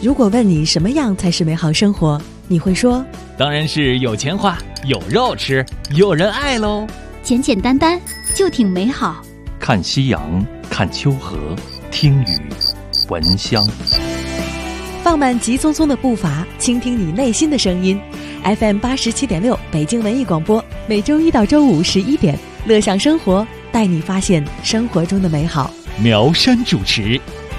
如果问你什么样才是美好生活，你会说当然是有钱花，有肉吃，有人爱喽。 简简单单就挺美好。 看夕阳，看秋河，听雨，闻香。 放慢急匆匆的步伐，倾听你内心的声音。FM 87.6北京文艺广播，每周一到周五11点，乐享生活，带你发现生活中的美好。 苗山主持。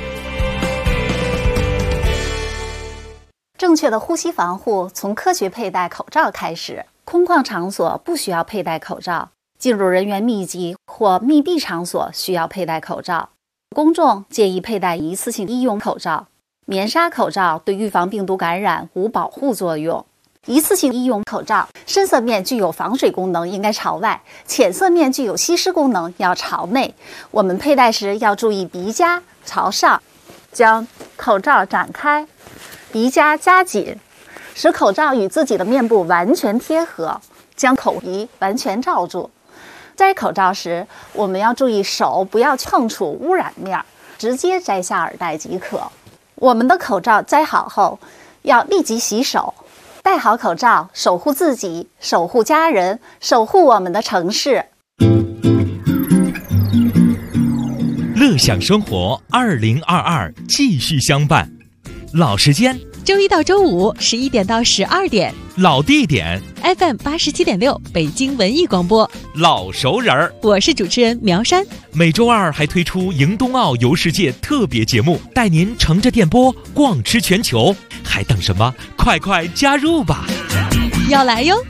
正确的呼吸防护从科学佩戴口罩开始。空旷场所不需要佩戴口罩，进入人员密集或密闭场所需要佩戴口罩。公众建议佩戴一次性医用口罩。棉纱口罩对预防病毒感染无保护作用。一次性医用口罩深色面具有防水功能，应该朝外；浅色面具有吸湿功能，要朝内。我们佩戴时要注意鼻夹朝上，将口罩展开，鼻夹夹紧，使口罩与自己的面部完全贴合，将口鼻完全罩住。摘口罩时，我们要注意手不要碰触污染面，直接摘下耳带即可。我们的口罩摘好后，要立即洗手。戴好口罩，守护自己，守护家人，守护我们的城市。 乐享生活2022继续相伴。老时间， 周一到周五11点到12点， 老地点 FM 87.6北京文艺广播， 老熟人儿。 我是主持人苗山。 每周二还推出迎冬奥游世界特别节目，带您乘着电波逛吃全球，还等什么？快快加入吧！ 要来哟！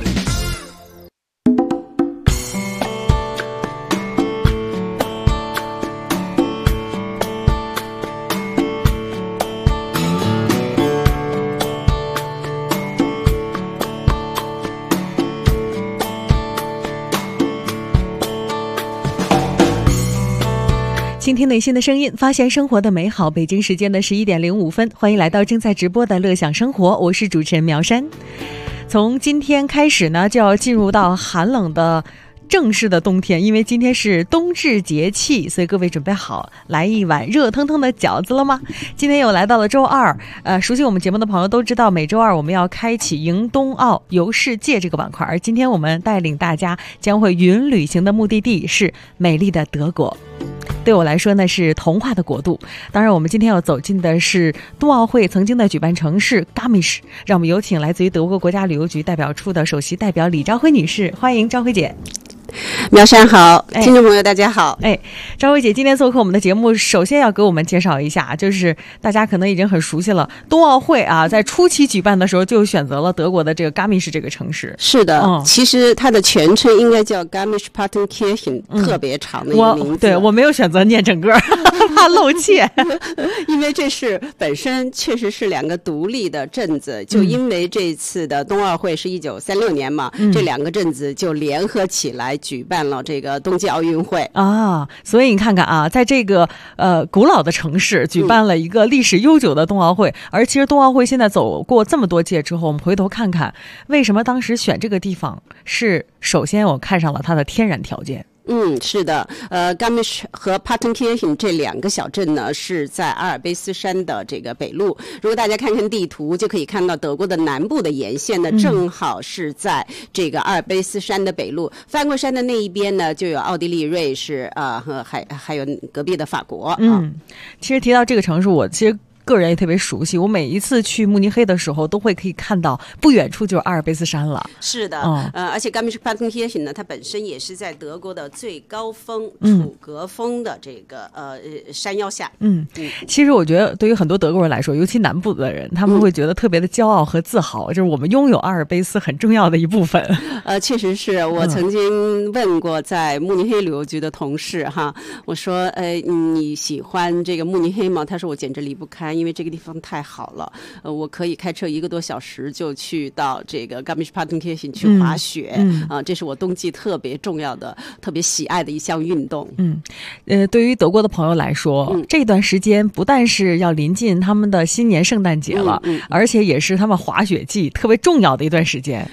倾听内心的声音，发现生活的美好。北京时间的11点05分，欢迎来到正在直播的乐享生活，我是主持人苗山。从今天开始呢，就要进入到寒冷的正式的冬天，因为今天是冬至节气，所以各位准备好来一碗热腾腾的饺子了吗？今天又来到了周二，熟悉我们节目的朋友都知道，每周二我们要开启迎冬奥游世界这个板块，而今天我们带领大家将会云旅行的目的地是美丽的德国。对我来说呢，是童话的国度。当然我们今天要走进的是冬奥会曾经的举办城市 Garmisch， 让我们有请来自于德国国家旅游局代表处的首席代表李昭辉女士，欢迎昭辉姐。 苗山好，听众朋友大家好。 昭辉姐今天做客我们的节目，首先要给我们介绍一下，就是大家可能已经很熟悉了，冬奥会啊，在初期举办的时候就选择了德国的这个 Garmisch 这个城市。 是的，其实它的全称应该叫 Garmisch-Partenkirchen，特别长的一个名字。 对，我没有选择念整个，怕露怯， 因为这是本身确实是两个独立的镇子，就因为这次的冬奥会是1936年嘛，这两个镇子就联合起来举办了这个冬季奥运会啊，所以你看看啊，在这个古老的城市举办了一个历史悠久的冬奥会，而其实冬奥会现在走过这么多届之后，我们回头看看为什么当时选这个地方，是首先我看上了它的天然条件。 是的，Garmisch 和 Partenkirchen 这两个小镇呢是在阿尔卑斯山的这个北路。如果大家看看地图，就可以看到德国的南部的沿线呢，正好是在这个阿尔卑斯山的北路。翻过山的那一边呢，就有奥地利、瑞士和还有隔壁的法国。 其实提到这个城市，我其实个人也特别熟悉，我每一次去慕尼黑的时候都会可以看到不远处就是阿尔卑斯山了。 是的，而且 Garmisch-Partenkirchen 呢，它本身也是在德国的最高峰楚格峰的这个山腰下。 其实我觉得对于很多德国人来说，尤其南部的人，他们会觉得特别的骄傲和自豪，就是我们拥有阿尔卑斯很重要的一部分。 确实是我曾经问过在慕尼黑旅游局的同事哈，我说你喜欢这个慕尼黑吗？他说我简直离不开，因为这个地方太好了，我可以开车1个多小时就去到这个 Garmisch-Partenkirchen 去滑雪，这是我冬季特别重要的、特别喜爱的一项运动。 对于德国的朋友来说，这段时间不但是要临近他们的新年圣诞节了，而且也是他们滑雪季特别重要的一段时间。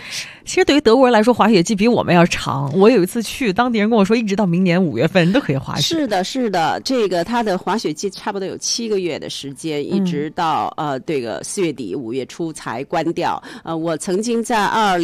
其实对于德国人来说，滑雪季比我们要长。我有一次去，当地人跟我说，一直到明年5月份都可以滑雪。 是的，是的，这个它的滑雪季差不多有7个月的时间，一直到这个4月底5月初才关掉。我曾经在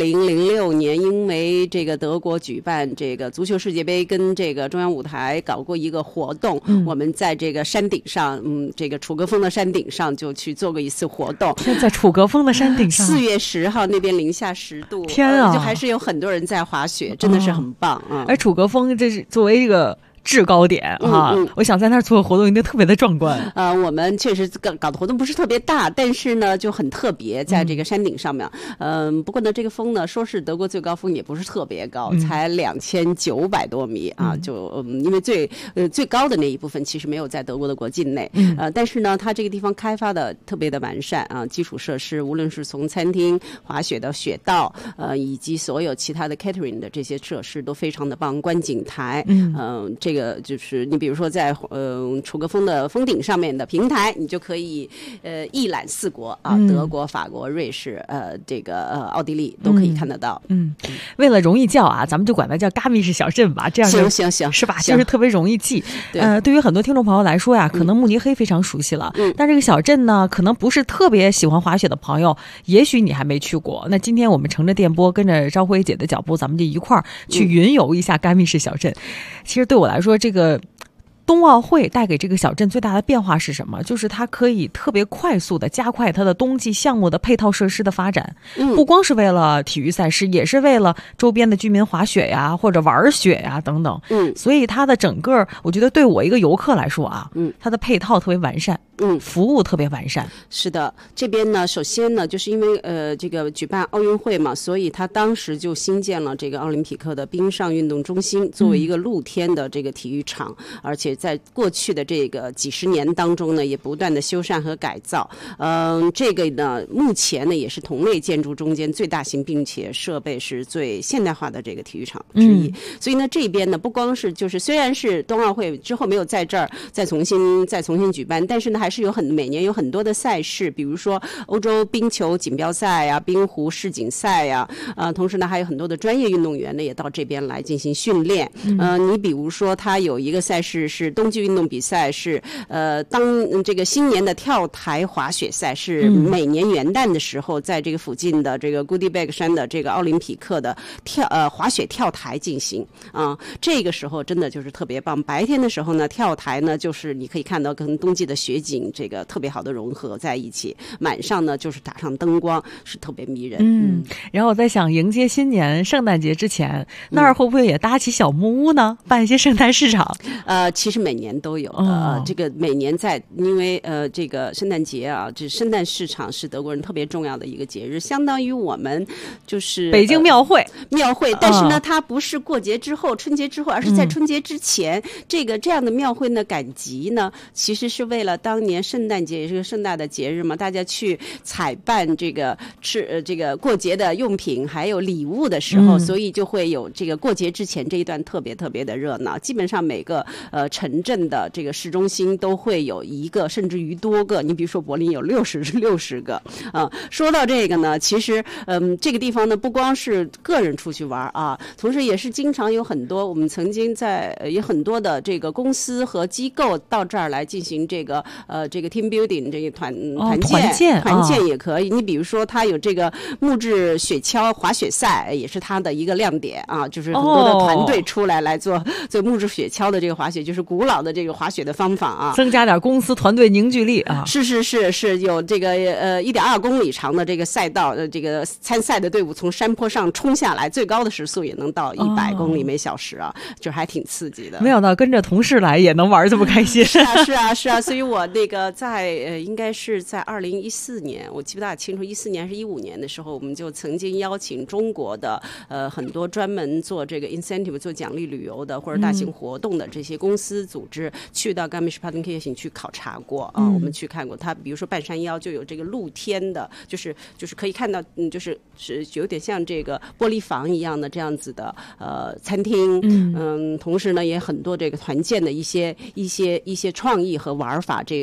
2006年，因为这个德国举办这个足球世界杯跟这个中央舞台搞过一个活动，我们在这个山顶上，这个楚格峰的山顶上就去做过一次活动。 在楚格峰的山顶上， 4月10号那边零下10度， 天啊， 就还是有很多人在滑雪，真的是很棒啊！ 而楚格峰这是作为一个制高点哈，我想在那儿做活动一定特别的壮观。 我们确实搞的活动不是特别大，但是呢就很特别，在这个山顶上面。不过呢，这个峰呢说是德国最高峰，也不是特别高，才2900多米啊。因为最高的那一部分其实没有在德国的国境内。但是呢，它这个地方开发的特别的完善啊，基础设施无论是从餐厅、滑雪的雪道，以及所有其他的 catering 的这些设施都非常的棒，观景台，这个就是你比如说在楚格峰的峰顶上面的平台，你就可以一览4国啊，德国、法国、瑞士，这个奥地利都可以看得到。 为了容易叫啊，咱们就管它叫嘎密市小镇吧，这样行是吧？就是特别容易记。对于很多听众朋友来说呀，可能慕尼黑非常熟悉了，但这个小镇呢，可能不是特别喜欢滑雪的朋友，也许你还没去过。那今天我们乘着电波，跟着昭辉姐的脚步，咱们就一块儿去云游一下嘎密市小镇。其实对我来说，这个冬奥会带给这个小镇最大的变化是什么？就是它可以特别快速的加快它的冬季项目的配套设施的发展，不光是为了体育赛事，也是为了周边的居民滑雪呀，或者玩雪呀等等。所以它的整个，我觉得对我一个游客来说啊，它的配套特别完善，服务特别完善。 是的，这边呢，首先呢，就是因为这个举办奥运会嘛，所以他当时就新建了这个奥林匹克的冰上运动中心，作为一个露天的这个体育场，而且在过去的这个几十年当中呢，也不断的修缮和改造。这个呢，目前呢也是同类建筑中间最大型并且设备是最现代化的这个体育场之一。所以呢，这边呢不光是就是虽然是冬奥会之后没有在这儿再重新举办，但是呢还是每年有很多的赛事，比如说欧洲冰球锦标赛呀、冰壶世锦赛呀，同时呢还有很多的专业运动员呢也到这边来进行训练。你比如说它有一个赛事是冬季运动比赛，是当这个新年的跳台滑雪赛，是每年元旦的时候在这个附近的这个 Goodieberg 山的这个奥林匹克的滑雪跳台进行啊。这个时候真的就是特别棒。白天的时候呢，跳台呢就是你可以看到跟冬季的雪景这个特别好的融合在一起，晚上呢就是打上灯光，是特别迷人。 然后我在想，迎接新年圣诞节之前，那儿会不会也搭起小木屋呢，办一些圣诞市场？ 其实每年都有的。这个每年因为这个圣诞节啊，这圣诞市场是德国人特别重要的一个节日，相当于我们就是北京庙会。 但是呢，它不是过节之后、春节之后，而是在春节之前。这样的庙会呢，赶集呢，其实是为了当年圣诞节也是个盛大的节日嘛，大家去采办这个过节的用品还有礼物的时候，所以就会有这个过节之前这一段特别特别的热闹。基本上每个城镇的这个市中心都会有一个甚至于多个，你比如说柏林有60个。说到这个呢，其实这个地方呢不光是个人出去玩啊，同时也是经常有很多我们曾经有很多的这个公司和机构到这儿来进行这个 team building 这个团建也可以。你比如说它有这个木质雪橇滑雪赛，也是它的一个亮点啊，就是很多的团队出来做木质雪橇的这个滑雪，就是古老的这个滑雪的方法啊， 增加点公司团队凝聚力啊。 是有这个1.2公里长的这个赛道，这个参赛的队伍从山坡上冲下来，最高的时速也能到100公里每小时啊，就还挺刺激的。 没想到跟着同事来也能玩这么开心。 是啊，所以我那个应该是在2014年，我记不大清楚，14年还是15年的时候，我们就曾经邀请中国的很多专门做这个 incentive 做奖励旅游的或者大型活动的这些公司组织去到 Garmisch-Partenkirchen 去考察过啊。我们去看过它，比如说半山腰就有这个露天的，就是可以看到是有点像这个玻璃房一样的这样子的餐厅。同时呢也很多这个团建的一些创意和玩法，这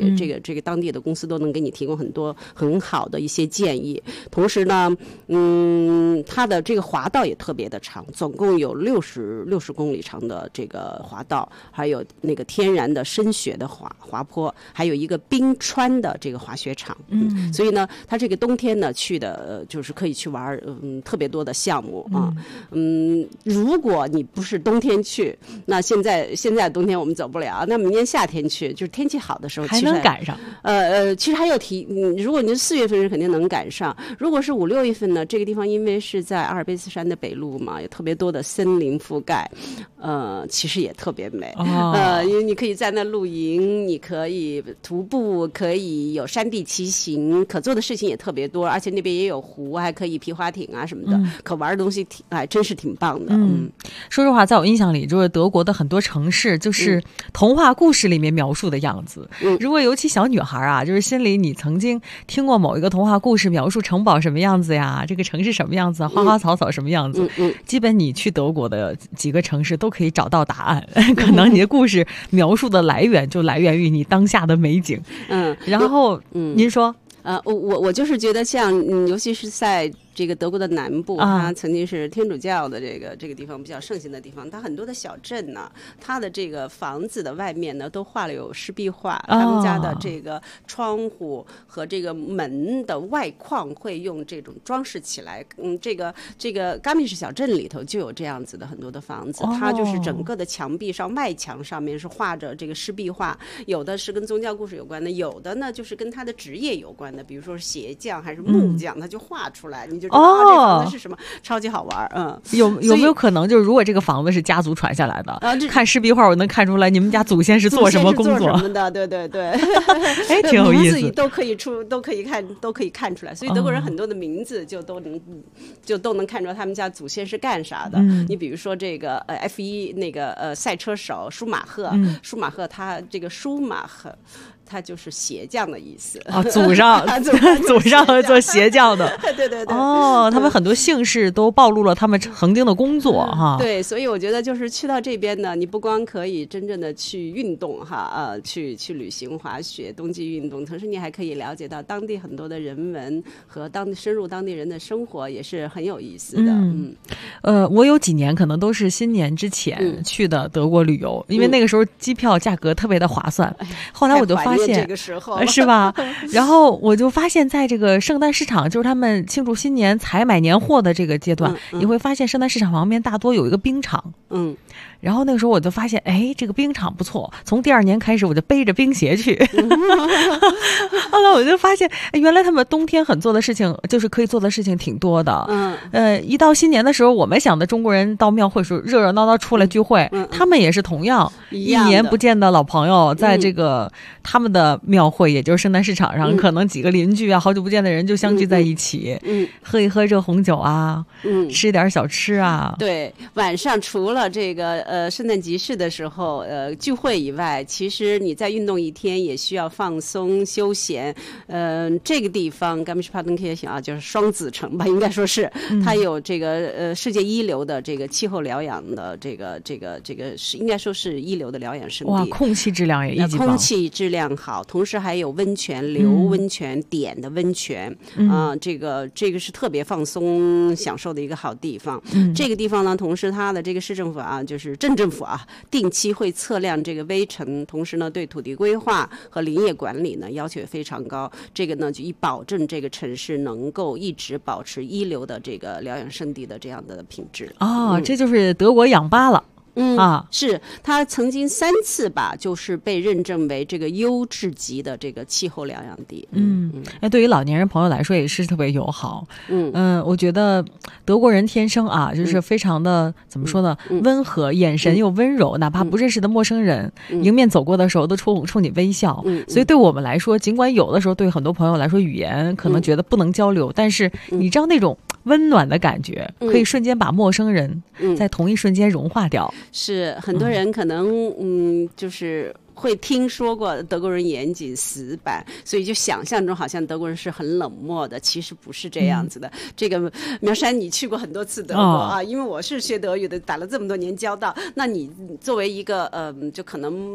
这个当地的公司都能给你提供很多很好的一些建议。同时呢，它的这个滑道也特别的长，总共有60公里长的这个滑道，还有那个天然的深雪的滑坡，还有一个冰川的这个滑雪场。所以呢，它这个冬天呢去的就是可以去玩特别多的项目啊。如果你不是冬天去，那现在冬天我们走不了，那明年夏天去，就是天气好的时候还能赶上。 其实还有如果您4月份是肯定能赶上，如果是5、6月份呢，这个地方因为是在阿尔卑斯山的北麓嘛，有特别多的森林覆盖，其实也特别美。因为你可以在那露营，你可以徒步，可以有山地骑行，可做的事情也特别多，而且那边也有湖，还可以皮划艇啊什么的，可玩的东西真是挺棒的。 说实话，在我印象里，就是德国的很多城市就是童话故事里面描述的样子。如果尤其小女孩啊，就是心里你曾经听过某一个童话故事，描述城堡什么样子呀，这个城市什么样子，花花草草什么样子，基本你去德国的几个城市都可以找到答案。可能你的故事描述的来源就来源于你当下的美景。然后您说。 我就是觉得像尤其是在这个德国的南部，它曾经是天主教的这个地方比较盛行的地方，它很多的小镇呢，它的这个房子的外面呢都画了有湿壁画，他们家的这个窗户和这个门的外框会用这种装饰起来。这个嘎米什小镇里头就有这样子的很多的房子，它就是整个的墙壁上外墙上面是画着这个湿壁画，有的是跟宗教故事有关的，有的呢就是跟他的职业有关的，比如说鞋匠还是木匠，他就画出来，你就知道这房子是什么，超级好玩。 有没有可能就是如果这个房子是家族传下来的，看湿壁画我能看出来你们家祖先是做什么工作什么的，对。 哎，挺有意思， 名字都可以看出来，所以德国人很多的名字就都能看出来他们家祖先是干啥的。你比如说这个F1那个赛车手舒马赫，他这个舒马赫。他就是鞋匠的意思祖上做鞋匠的对他们很多姓氏都暴露了他们曾经的工作哈。 对，所以我觉得就是去到这边呢，你不光可以真正的去运动去旅行滑雪冬季运动，同时你还可以了解到当地很多的人文和深入当地人的生活，也是很有意思的。 我有几年可能都是新年之前去的德国旅游，因为那个时候机票价格特别的划算。后来我就发现这个时候是吧？然后我就发现在这个圣诞市场，就是他们庆祝新年采买年货的这个阶段，你会发现圣诞市场旁边大多有一个冰场。然后那个时候我就发现，哎，这个冰场不错。从第2年开始，我就背着冰鞋去。后来我就发现，原来他们冬天做的事情，就是可以做的事情挺多的。一到新年的时候，我们想的中国人到庙会时候热热闹闹出来聚会，他们也是同样一年不见的老朋友，在这个他们的庙会，也就是圣诞市场上，可能几个邻居啊，好久不见的人就相聚在一起，喝一喝热红酒啊，吃一点小吃啊。 对，晚上除了这个圣诞集市的时候聚会以外，其实你在运动一天也需要放松休闲。这个地方 Garmisch-Partenkirchen 啊，就是双子城吧，应该说是它有这个世界一流的这个气候疗养的这个是应该说是一流的疗养胜地。 哇，空气质量也一级棒， 空气质量好，同时还有温泉流温泉点的温泉这个是特别放松享受的一个好地方。这个地方呢，同时它的这个市政府啊，就是镇政府啊，定期会测量这个危尘，同时呢对土地规划和林业管理呢要求也非常高。这个呢就以保证这个城市能够一直保持一流的这个疗养胜地的这样的品质。 这就是德国氧吧了。 是它曾经3次吧，就是被认证为这个优质级的这个气候疗养地。 对于老年人朋友来说也是特别友好。我觉得德国人天生啊，就是非常的怎么说呢，温和，眼神又温柔，哪怕不认识的陌生人迎面走过的时候都冲你微笑。所以对我们来说，尽管有的时候对很多朋友来说语言可能觉得不能交流，但是你知道那种温暖的感觉，可以瞬间把陌生人在同一瞬间融化掉。 是很多人可能就是会听说过德国人严谨死板，所以就想象中好像德国人是很冷漠的，其实不是这样子的。这个苗山你去过很多次德国啊，因为我是学德语的，打了这么多年交道，那你作为一个就可能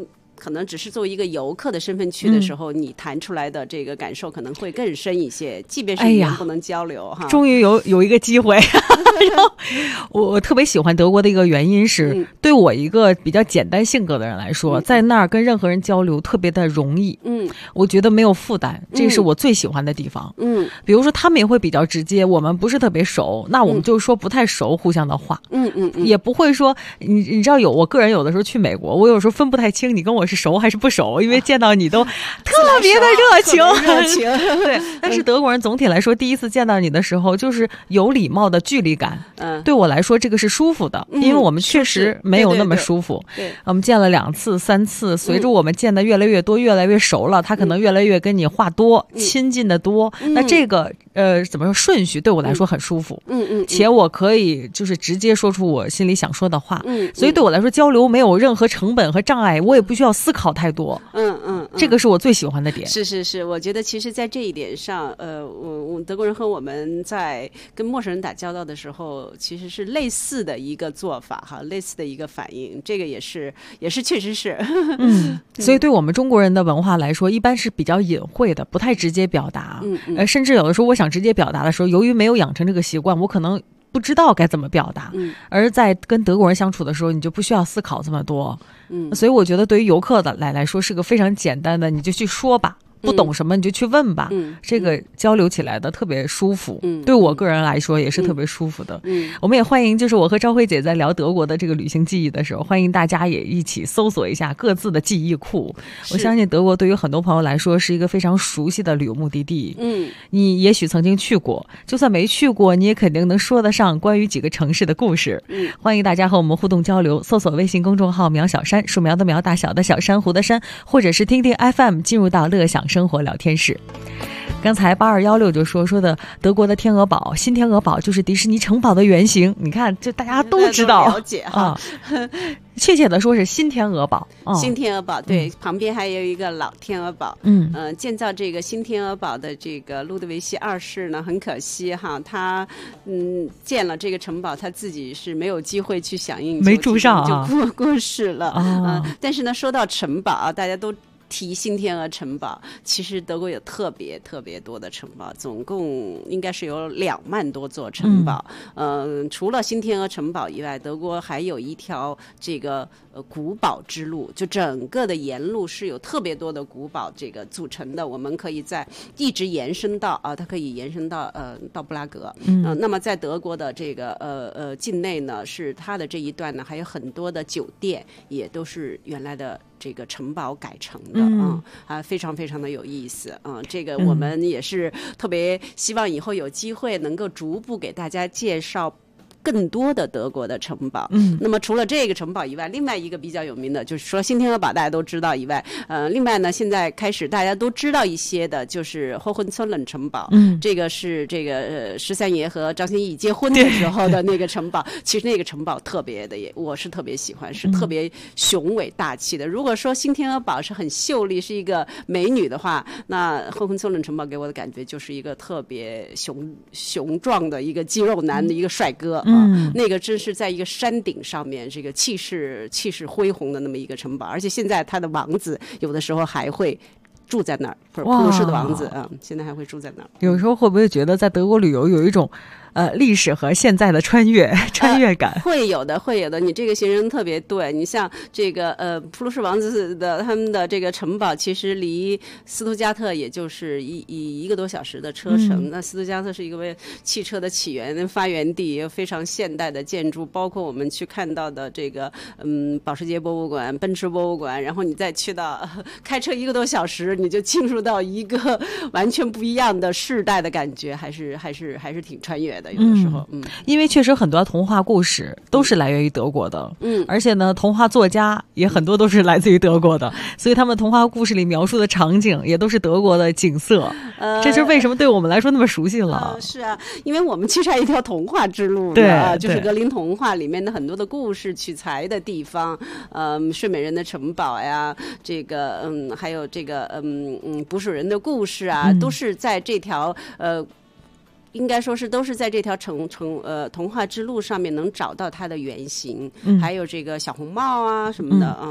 可能只是作为一个游客的身份去的时候，你谈出来的这个感受可能会更深一些，即便是语言不能交流哈。 终于有一个机会。然后我特别喜欢德国的一个原因是，对我一个比较简单性格的人来说，在那儿跟任何人交流特别的容易。我觉得没有负担，这是我最喜欢的地方。比如说他们也会比较直接，我们不是特别熟，那我们就说不太熟互相的话。也不会说你知道我个人有的时候去美国，我有时候分不太清你跟我是熟还是不熟，因为见到你都特别的热情。对，但是德国人总体来说第一次见到你的时候就是有礼貌的距离感。对我来说这个是舒服的，因为我们确实没有那么舒服。我们见了2次3次，随着我们见的越来越多越来越熟了，他可能越来越跟你话多，亲近的多。那这个怎么说顺序对我来说很舒服。且我可以就是直接说出我心里想说的话。所以对我来说交流没有任何成本和障碍，我也不需要思考太多。这个是我最喜欢的点。 是，我觉得其实在这一点上，我德国人和我们在跟陌生人打交道的时候，其实是类似的一个做法哈，类似的一个反应，这个也是确实是。 所以对我们中国人的文化来说，一般是比较隐晦的，不太直接表达。甚至有的时候我想直接表达的时候，由于没有养成这个习惯，我可能不知道该怎么表达。而在跟德国人相处的时候，你就不需要思考这么多。所以我觉得对于游客的来说是个非常简单的，你就去说吧，不懂什么你就去问吧。这个交流起来的特别舒服。对我个人来说也是特别舒服的。我们也欢迎就是我和昭辉姐在聊德国的这个旅行记忆的时候，欢迎大家也一起搜索一下各自的记忆库。我相信德国对于很多朋友来说是一个非常熟悉的旅游目的地。你也许曾经去过，就算没去过你也肯定能说得上关于几个城市的故事。欢迎大家和我们互动交流，搜索微信公众号苗小山，树苗的苗，大小的小，珊瑚的珊，或者是听听 FM 进入到乐享生活聊天室。刚才8216就说的德国的天鹅堡，新天鹅堡就是迪士尼城堡的原型。你看这大家都知道， 了解哈。 确切的说是新天鹅堡。 新天鹅堡对，旁边还有一个老天鹅堡。建造这个新天鹅堡的这个路德维希2世呢，很可惜哈，他建了这个城堡，他自己是没有机会去响应， 没住上就过世了。但是呢，说到城堡大家都提新天鹅城堡，其实德国有特别多的城堡，总共应该是有2万多座城堡。除了新天鹅城堡以外，德国还有一条这个古堡之路，就整个的沿路是有特别多的古堡这个组成的。我们可以一直延伸到它可以延伸到布拉格。那么在德国的这个境内呢，是它的这一段呢，还有很多的酒店也都是原来的这个城堡改成的。非常非常的有意思。这个我们也是特别希望以后有机会能够逐步给大家介绍更多的德国的城堡。那么除了这个城堡以外，另外一个比较有名的就是说新天鹅堡大家都知道以外，另外呢现在开始大家都知道一些的就是Hohenzollern城堡。这个是这个13爷和张歆艺结婚的时候的那个城堡。其实那个城堡特别的，我是特别喜欢，是特别雄伟大气的。如果说新天鹅堡是很秀丽，是一个美女的话，那Hohenzollern城堡给我的感觉就是一个特别雄壮的一个肌肉男的一个帅哥。那个真是在一个山顶上面，这个气势恢宏的那么一个城堡，而且现在他的王子有的时候还会住在那儿，普鲁士的王子现在还会住在那儿。 有时候会不会觉得在德国旅游有一种历史和现在的穿越感？ 会有的。你这个形容特别对。你像这个普鲁士王子的他们的这个城堡，其实离斯图加特也就是一个多小时的车程。那斯图加特是一个汽车的起源发源地，非常现代的建筑，包括我们去看到的这个保时捷博物馆、奔驰博物馆，然后你再去到开车1个多小时，你就进入到一个完全不一样的世代的感觉，还是挺穿越的。有的时候因为确实很多童话故事都是来源于德国的。而且呢童话作家也很多都是来自于德国的，所以他们童话故事里描述的场景也都是德国的景色。这就是为什么对我们来说那么熟悉了。 是啊，因为我们其实还有一条童话之路， 对， 就是格林童话里面的很多的故事取材的地方。睡美人的城堡呀，这个还有这个捕鼠人的故事啊，都是在这条应该说是都是在这条童话之路上面能找到它的原型。还有这个小红帽啊什么的。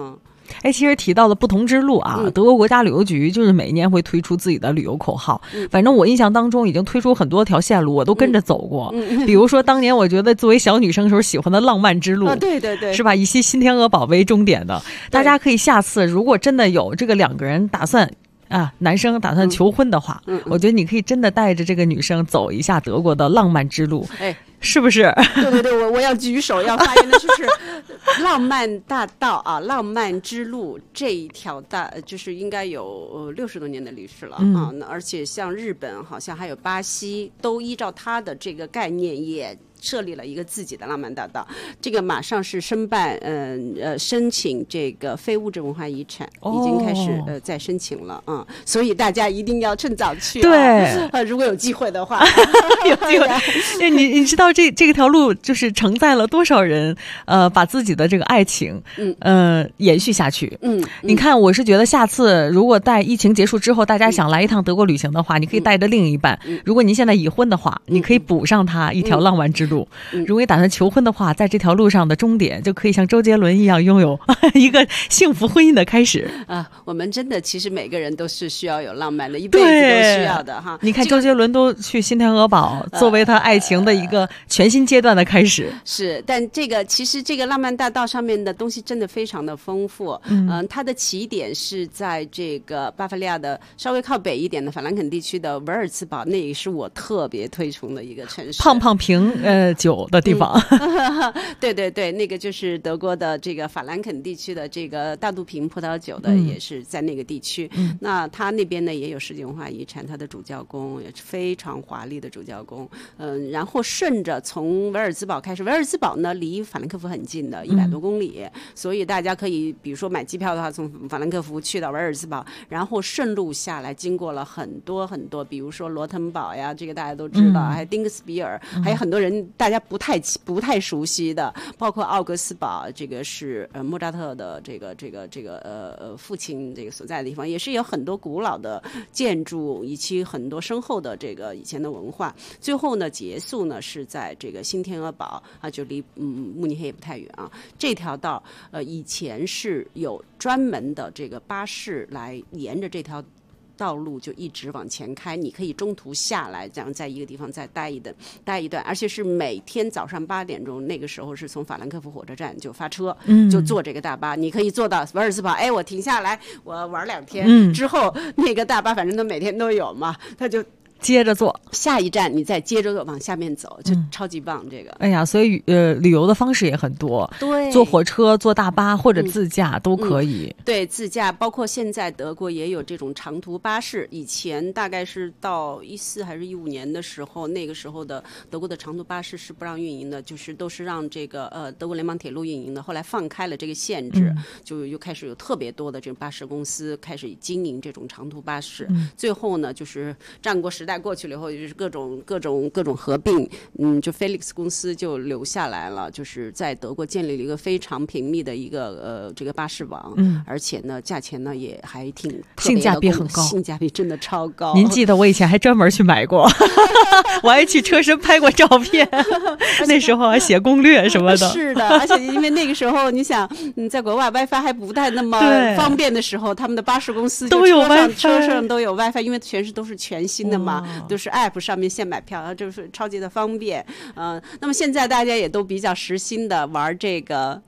哎，其实提到了不同之路啊，德国国家旅游局就是每年会推出自己的旅游口号。反正我印象当中已经推出很多条线路，我都跟着走过。比如说当年我觉得作为小女生时候喜欢的浪漫之路， 对对对， 是吧？以新天鹅堡为终点的，大家可以下次如果真的有这个2个人打算。男生打算求婚的话，我觉得你可以真的带着这个女生走一下德国的浪漫之路，是不是？ 对对对，我要举手要发言的就是浪漫大道啊，浪漫之路这一条就是应该有60多年的历史了啊，而且像日本好像还有巴西都依照它的这个概念也设立了一个自己的浪漫大道，这个马上是申请这个非物质文化遗产，已经开始在申请了啊，所以大家一定要趁早去。 对， 如果有机会的话， 有机会。你知道这条路就是承载了多少人把自己的这个爱情延续下去。你看，我是觉得下次如果在疫情结束之后，大家想来一趟德国旅行的话，你可以带着另一半。如果您现在已婚的话，你可以补上他一条浪漫之路。如果你打算求婚的话，在这条路上的终点就可以像周杰伦一样拥有一个幸福婚姻的开始啊！我们真的其实每个人都是需要有浪漫的，一辈子都需要的哈。 你看周杰伦都去新天鹅堡，作为他爱情的一个全新阶段的开始。 是，但其实这个浪漫大道上面的东西真的非常的丰富。它的起点是在这个巴伐利亚的稍微靠北一点的法兰肯地区的维尔茨堡，那也是我特别推崇的一个城市。 胖胖瓶酒的地方。 对对对，那个就是德国的这个法兰肯地区的这个大肚瓶葡萄酒的，也是在那个地区。那它那边呢也有世界文化遗产，它的主教宫也是非常华丽的主教宫。然后顺着从维尔茨堡开始，维尔茨堡呢离法兰克福很近的，100多公里，所以大家可以比如说买机票的话，从法兰克福去到维尔茨堡，然后顺路下来，经过了很多很多，比如说罗滕堡呀，这个大家都知道，还有丁克斯比尔，还有很多人大家不太熟悉的，包括奥格斯堡，这个是莫扎特的这个父亲这个所在的地方，也是有很多古老的建筑以及很多深厚的这个以前的文化。最后呢，结束呢是在这个新天鹅堡啊，就离慕尼黑也不太远啊。这条道以前是有专门的这个巴士来沿着这条道路就一直往前开，你可以中途下来，这样在一个地方再待一段，而且是每天早上8点钟，那个时候是从法兰克福火车站就发车，就坐这个大巴，你可以坐到维尔茨堡，我停下来，我玩2天，之后那个大巴反正都每天都有嘛，他就接着坐， 下一站你再接着往下面走，就超级棒。这个， 哎呀，所以旅游的方式也很多， 对， 坐火车、坐大巴或者自驾都可以。 对，自驾，包括现在德国也有这种长途巴士。以前大概是到14还是15年的时候，那个时候的德国的长途巴士是不让运营的，就是都是让这个德国联邦铁路运营的。后来放开了这个限制，就又开始有特别多的这种巴士公司开始经营这种长途巴士。最后呢，就是战国时代过去了以后，就是各种合并，就 Felix 公司就留下来了，就是在德国建立了一个非常频密的一个这个巴士网，而且呢，价钱呢也还挺性价比很高， 性价比真的超高。 您记得我以前还专门去买过，我还去车身拍过照片，那时候还写攻略什么的。 是的，而且因为那个时候你想，在国外 WiFi 还不太那么方便的时候，他们的巴士公司都有 WiFi， 车上都有 WiFi， 因为都是全新的嘛，都是 App 上面现买票，就是超级的方便。那么现在大家也都比较实心的玩这个，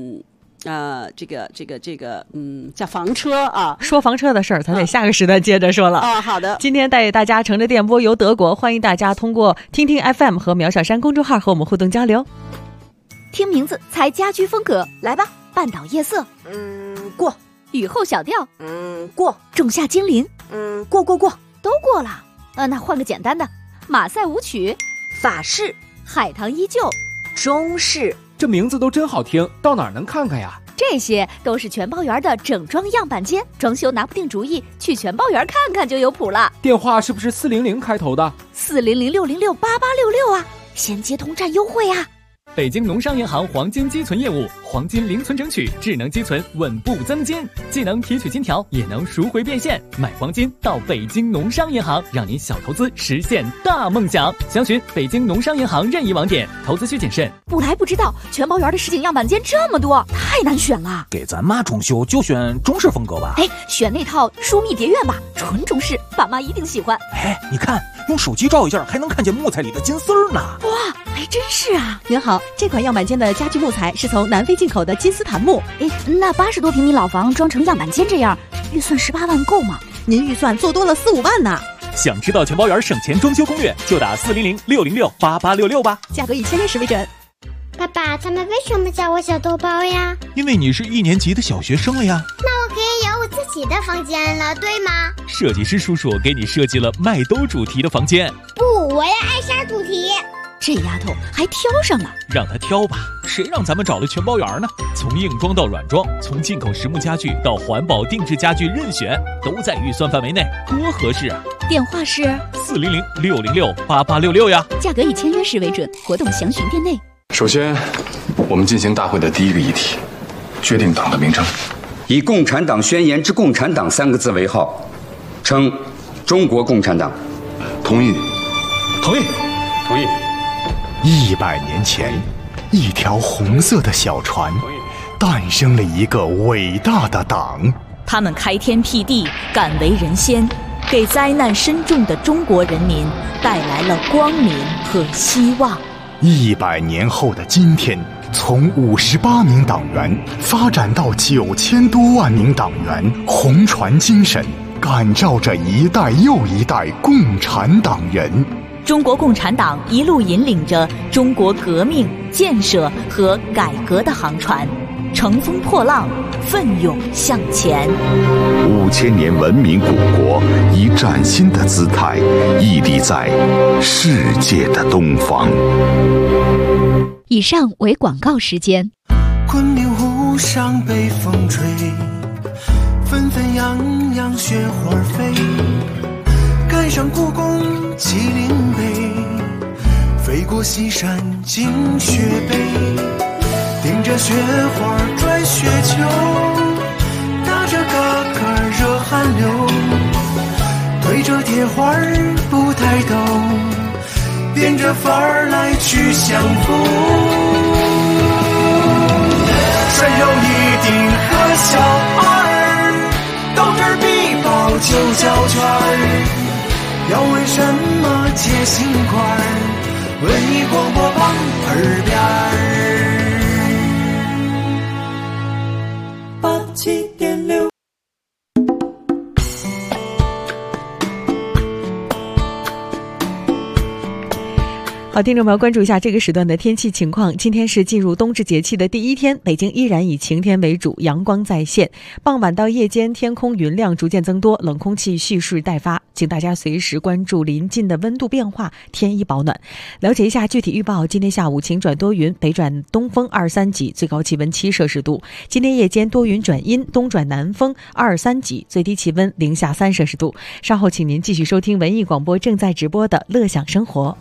叫房车啊。 说房车的事儿，咱得下个时段接着说了。 好的。 今天带大家乘着电波游德国，欢迎大家通过听听 FM 和苗小山公众号和我们互动交流。 听名字猜家居风格，来吧。半岛夜色， 过。 雨后小调， 过。 仲夏精灵， 过。 都过了。那换个简单的，马赛舞曲， 法式， 海棠依旧， 中式。 这名字都真好听，到哪儿能看看呀？ 这些都是全包园的整装样板间，装修拿不定主意，去全包园看看就有谱了。 电话是不是400开头的？ 400-606-8866啊，先接通占优惠啊。 北京农商银行黄金积存业务，黄金零存整取，智能积存，稳步增金，既能提取金条，也能赎回变现。买黄金到北京农商银行，让您小投资实现大梦想。详询北京农商银行任意网点，投资需谨慎。 不来不知道，全包园的实景样板间这么多，太难选了。 给咱妈装修就选中式风格吧。 哎，选那套疏密蝶院吧，纯中式，爸妈一定喜欢。 哎，你看，用手机照一下，还能看见木材里的金丝儿呢。 哇，还真是啊！ 您好，这款样板间的家具木材是从南非进口的金丝檀木。 哎，那80多平米老房装成样板间这样，预算18万够吗？ 您预算做多了4、5万呢。 想知道全包园省钱装修攻略，就打400-606-8866吧。 价格以签约时为准。 爸爸，他们为什么叫我小豆包呀？ 因为你是1年级的小学生了呀。 那我可以有我自己的房间了，对吗？ 设计师叔叔给你设计了麦兜主题的房间。 不，我要艾莎主题。 这丫头还挑上了， 让她挑吧，谁让咱们找了全包园呢？从硬装到软装，从进口实木家具到环保定制家具，任选，都在预算范围内，多合适啊！ 电话是 400-606-8866呀。 价格以签约时为准，活动详询店内。 首先，我们进行大会的第一个议题，决定党的名称， 以《共产党宣言》之“共产党”3个字为号，称中国共产党。 同意。 同意。同意。 100年前，一条红色的小船，诞生了一个伟大的党。 他们开天辟地，敢为人先，给灾难深重的中国人民带来了光明和希望。 100年后的今天，从58名党员发展到9000多万名党员，红船精神感召着一代又一代共产党人。 中国共产党一路引领着中国革命、建设和改革的航船，乘风破浪，奋勇向前。 5000年文明古国以崭新的姿态屹立在世界的东方。 以上为广告时间。 昆明湖上北风吹，纷纷扬扬雪花飞。 赶上故宫麒麟碑，飞过西山进雪北，顶着雪花转雪球，打着嘎嘎热汗流，对着铁花不抬头，变着法儿来去相逢。山有一定和小二，豆汁必报就叫圈儿。 要问什么解心块？文艺广播榜耳边87.6。 好，听众朋友，关注一下这个时段的天气情况。今天是进入冬至节气的第1天，北京依然以晴天为主，阳光在线。傍晚到夜间，天空云量逐渐增多，冷空气蓄势待发，请大家随时关注临近的温度变化，添衣保暖。了解一下具体预报：今天下午晴转多云，北转东风2、3级，最高气温7摄氏度；今天夜间多云转阴，东转南风2、3级，最低气温零下3摄氏度。稍后请您继续收听文艺广播正在直播的《乐享生活》。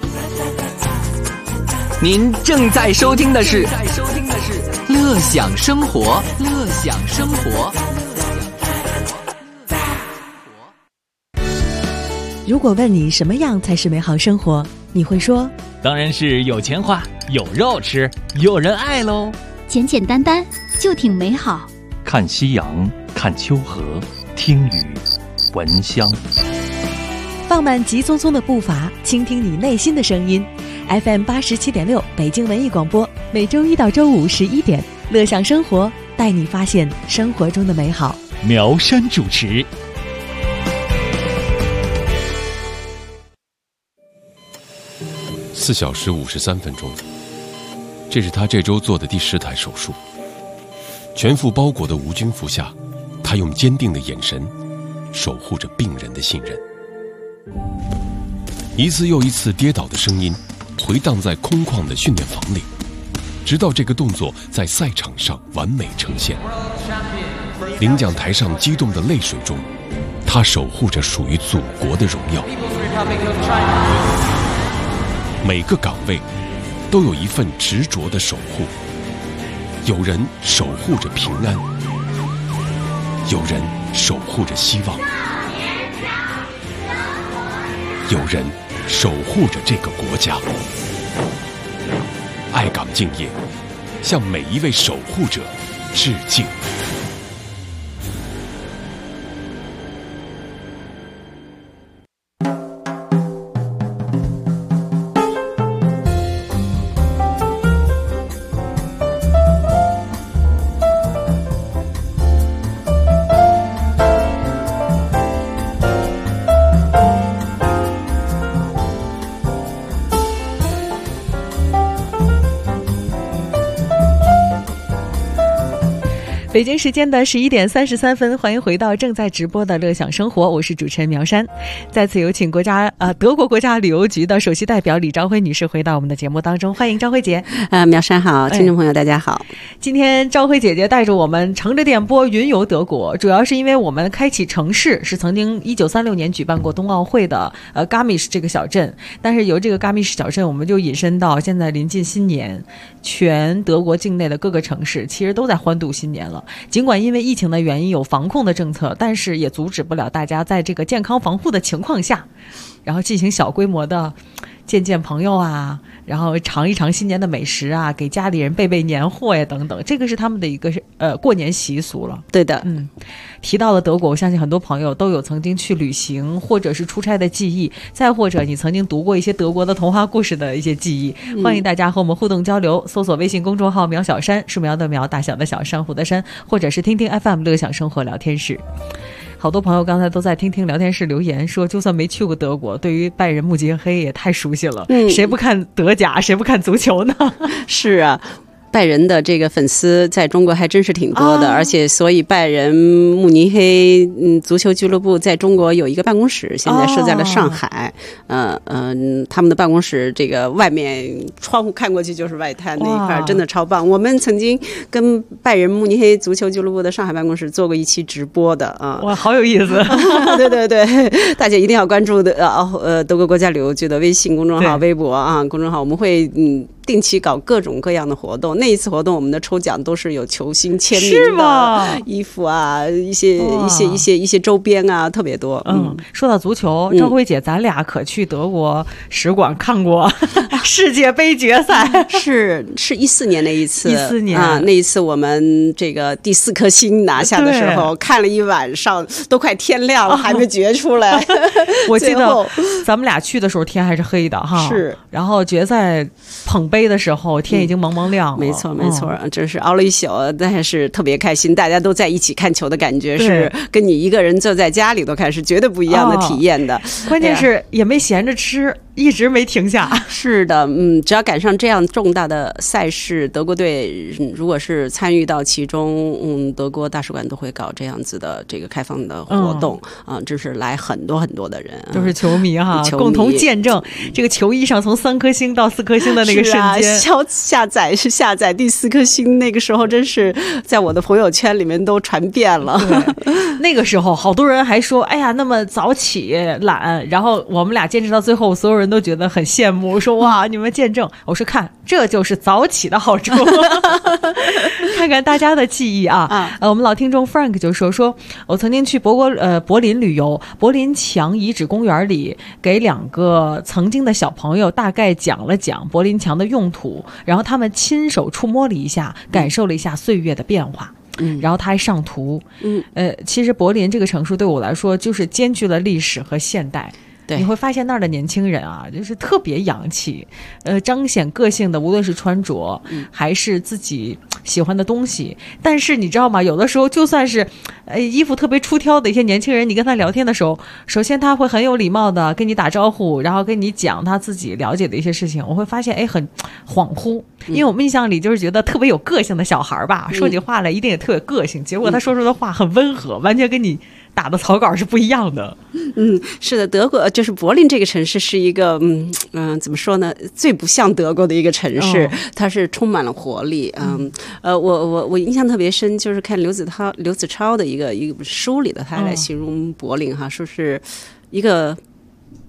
您正在收听的是《乐享生活》，乐享生活。 如果问你什么样才是美好生活，你会说： 当然是有钱花，有肉吃，有人爱喽。 简简单单就挺美好。 看夕阳，看秋荷，听雨，闻香。 放慢急匆匆的步伐，倾听你内心的声音。FM 87.6北京文艺广播，每周1到周511点，乐享生活，带你发现生活中的美好。 苗山主持。 4小时53分钟，这是他这周做的第10台手术。全副包裹的无菌服下，他用坚定的眼神守护着病人的信任。一次又一次跌倒的声音回荡在空旷的训练房里，直到这个动作在赛场上完美呈现。领奖台上激动的泪水中，他守护着属于祖国的荣耀。每个岗位都有一份执着的守护。有人守护着平安，有人守护着希望，有人守护着这个国家。爱岗敬业，向每一位守护者致敬。 北京时间的11点33分，欢迎回到正在直播的乐享生活，我是主持人苗山。再次有请德国国家旅游局的首席代表李昭辉女士回到我们的节目当中，欢迎昭辉姐。 苗山好，听众朋友大家好。 今天昭辉姐姐带着我们乘着电波云游德国，主要是因为我们开启城市是曾经1936年举办过冬奥会的Garmisch 这个小镇，但是由这个 Garmisch 小镇我们就引申到现在临近新年，全德国境内的各个城市其实都在欢度新年了。尽管因为疫情的原因有防控的政策，但是也阻止不了大家在这个健康防护的情况下，然后进行小规模的见朋友啊，然后尝一尝新年的美食啊，给家里人备年货呀等等，这个是他们的一个过年习俗了。 对的， 提到了德国，我相信很多朋友都有曾经去旅行或者是出差的记忆，再或者你曾经读过一些德国的童话故事的一些记忆。欢迎大家和我们互动交流，搜索微信公众号苗小山，树苗的苗，大小的小，珊瑚的珊，或者是听听 FM 乐享生活聊天室。好多朋友刚才都在听听聊天室留言说，就算没去过德国，对于拜仁慕尼黑也太熟悉了。谁不看德甲，谁不看足球呢？ 是啊，拜仁的这个粉丝在中国还真是挺多的，而且所以拜仁慕尼黑足球俱乐部在中国有一个办公室，现在设在了上海。他们的办公室这个外面窗户看过去就是外滩那一块，真的超棒。我们曾经跟拜仁慕尼黑足球俱乐部的上海办公室做过一期直播的啊， 哇，好有意思！ 对对对，大家一定要关注的德国国家旅游局的微信公众号、微博啊公众号，我们会定期搞各种各样的活动。那一次活动，我们的抽奖都是有球星签名的衣服啊，一些周边啊，特别多。 说到足球，赵辉姐，咱俩可去德国使馆看过世界杯决赛， 是14年那一次 ，14年啊，那一次我们这个第4颗星拿下的时候，看了一晚上，都快天亮了，还没决出来。 我记得咱们俩去的时候天还是黑的哈， 是， 然后决赛捧杯的时候天已经蒙蒙亮了。 没错没错，真是熬了一宿，但是特别开心，大家都在一起看球的感觉是跟你一个人坐在家里头看是绝对不一样的体验的。 关键是也没闲着吃，一直没停下。 是的，只要赶上这样重大的赛事，德国队如果是参与到其中，德国大使馆都会搞这样子的这个开放的活动这是来很多很多的人， 都是球迷哈，共同见证这个球衣上从3颗星到4颗星的那个瞬间。 下载第4颗星，那个时候真是在我的朋友圈里面都传遍了。 那个时候好多人还说，哎呀，那么早起懒，然后我们俩坚持到最后，所有人都觉得很羡慕，说哇，你们见证。我说看，这就是早起的好处。看看大家的记忆啊。我们老听众 Frank 就说我曾经去柏林旅游，柏林墙遗址公园里给2个曾经的小朋友大概讲了讲柏林墙的用途，然后他们亲手触摸了一下，感受了一下岁月的变化。然后他还上图。其实柏林这个城市对我来说就是兼具了历史和现代。你会发现那儿的年轻人啊，就是特别洋气，彰显个性的，无论是穿着还是自己喜欢的东西。但是你知道吗？有的时候就算是衣服特别出挑的一些年轻人，你跟他聊天的时候，首先他会很有礼貌的跟你打招呼，然后跟你讲他自己了解的一些事情。我会发现很恍惚，因为我们印象里就是觉得特别有个性的小孩吧，说起话来一定也特别个性，结果他说出的话很温和，完全跟你打的草稿是不一样的。 是的，德国就是柏林这个城市是一个怎么说呢，最不像德国的一个城市，它是充满了活力。我印象特别深，就是看刘子超的一个书里的，他来形容柏林哈，说是一个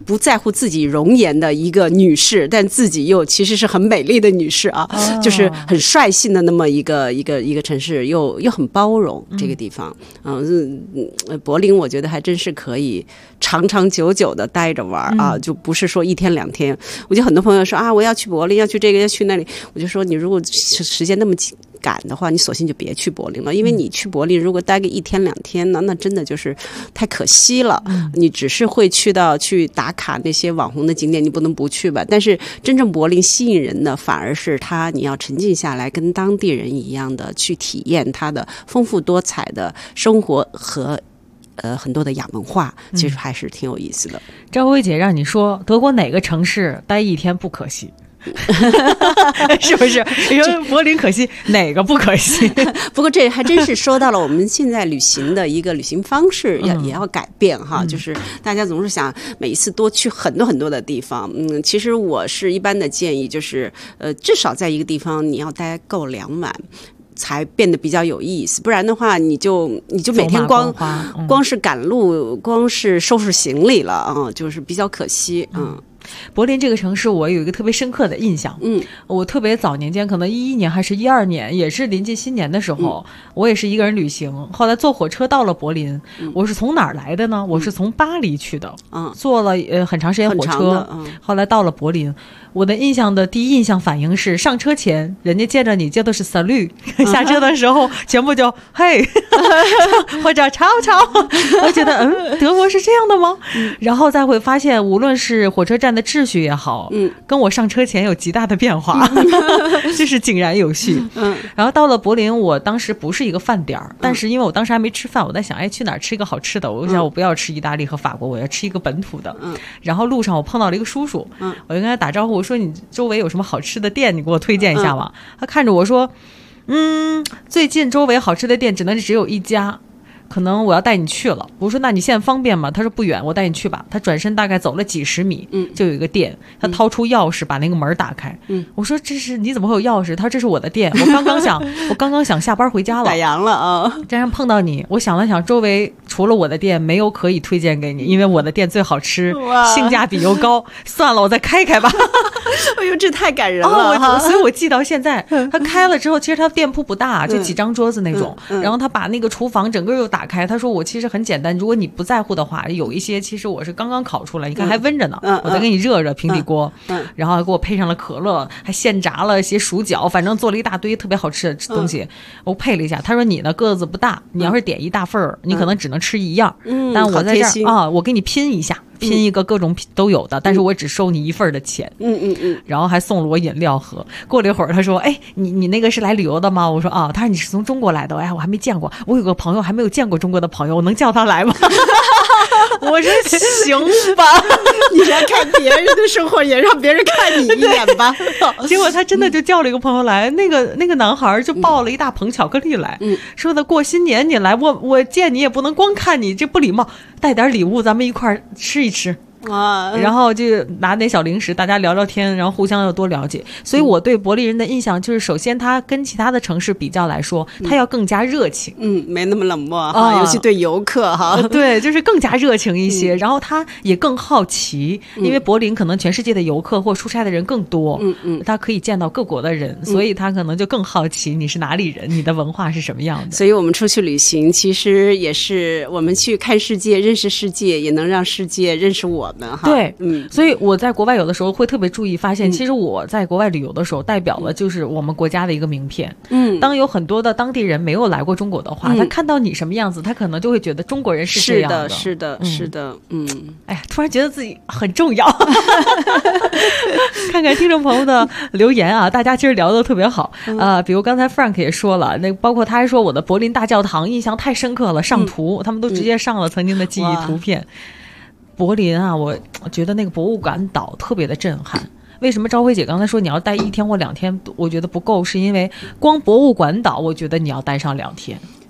不在乎自己容颜的一个女士，但自己又其实是很美丽的女士啊，就是很率性的那么一个城市，又很包容这个地方。柏林我觉得还真是可以长长久久的待着玩啊，就不是说1天2天。我就很多朋友说啊，我要去柏林，要去这个，要去那里，我就说你如果时间那么赶的话，你索性就别去柏林了，因为你去柏林如果待个1天2天呢，那真的就是太可惜了。你只是会去打卡那些网红的景点，你不能不去吧？但是真正柏林吸引人的反而是你要沉浸下来，跟当地人一样的去体验它的丰富多彩的生活和很多的亚文化，其实还是挺有意思的。 赵薇姐让你说德国哪个城市待1天不可惜？是不是？你说柏林可惜，哪个不可惜？ 不过这还真是说到了我们现在旅行的一个旅行方式也要改变哈，就是大家总是想每一次多去很多很多的地方。其实我是一般的建议就是至少在一个地方你要待够2晚。才变得比较有意思，不然的话你就每天光是赶路，光是收拾行李了啊，就是比较可惜。 柏林这个城市我有一个特别深刻的印象，我特别早年间可能11年还是12年，也是临近新年的时候，我也是一个人旅行，后来坐火车到了柏林。我是从哪儿来的呢？我是从巴黎去的，坐了很长时间火车，后来到了柏林。我的第一印象反应是，上车前人家见着你接的是 salute， 下车的时候全部就嘿或者超，我觉得德国是这样的吗？然后再会发现，无论是火车站的秩序也好，跟我上车前有极大的变化，就是井然有序。然后到了柏林，我当时不是一个饭点但是因为我当时还没吃饭，我在想，去哪儿吃一个好吃的？我想我不要吃意大利和法国，我要吃一个本土的。然后路上我碰到了一个叔叔，我就跟他打招呼，我说你周围有什么好吃的店，你给我推荐一下吧。他看着我说，最近周围好吃的店只有一家。可能我要带你去了。我说那你现在方便吗？他说不远，我带你去吧。他转身大概走了几十米，就有一个店，他掏出钥匙把那个门打开。我说你怎么会有钥匙？他说这是我的店，我刚刚想下班回家了， 打烊了啊。 这样碰到你，我想了想，周围除了我的店没有可以推荐给你，因为我的店最好吃，性价比又高。算了，我再开吧。 哎呦，这太感人了！ 所以我记到现在。他开了之后，其实他店铺不大，就几张桌子那种。然后他把那个厨房整个又打开，他说我其实很简单，如果你不在乎的话，有一些其实我是刚刚烤出来，你看还温着呢，我再给你热平底锅，然后还给我配上了可乐，还现炸了些薯饺，反正做了一大堆特别好吃的东西。我配了一下，他说你呢个子不大，你要是点一大份儿，你可能只能吃一样，但我在这儿啊，我给你拼一下。拼一个各种都有的，但是我只收你一份的钱。然后还送了我饮料喝。过了一会儿他说，你那个是来旅游的吗？我说啊。他说你是从中国来的？我还没见过，我有个朋友还没有见过中国的朋友，我能叫他来吗？我说行吧。 你来看别人的生活，也让别人看你一眼吧。 结果他真的就叫了一个朋友来，那个男孩就抱了一大捧巧克力来，说的过新年你来，我见你也不能光看你，这不礼貌，带点礼物咱们一块儿吃一吃。然后就拿点小零食，大家聊聊天，然后互相又多了解。所以我对柏林人的印象就是，首先他跟其他的城市比较来说，他要更加热情， 没那么冷漠哈，尤其对游客哈， 对，就是更加热情一些。然后他也更好奇，因为柏林可能全世界的游客或出差的人更多，他可以见到各国的人，所以他可能就更好奇你是哪里人，你的文化是什么样的。 所以我们出去旅行，其实也是我们去看世界、认识世界，也能让世界认识我们。 对，所以我在国外有的时候会特别注意，发现其实我在国外旅游的时候，代表了就是我们国家的一个名片。当有很多的当地人没有来过中国的话，他看到你什么样子，他可能就会觉得中国人是这样的。 是的。 哎呀，突然觉得自己很重要。看看听众朋友的留言啊，大家其实聊得特别好。比如刚才 Frank 也说了，那包括他还说我的柏林大教堂印象太深刻了，上图，他们都直接上了曾经的记忆图片。柏林啊，我觉得那个博物馆岛特别的震撼。为什么赵慧姐刚才说你要待1天或2天？我觉得不够，是因为光博物馆岛，我觉得你要待上2天。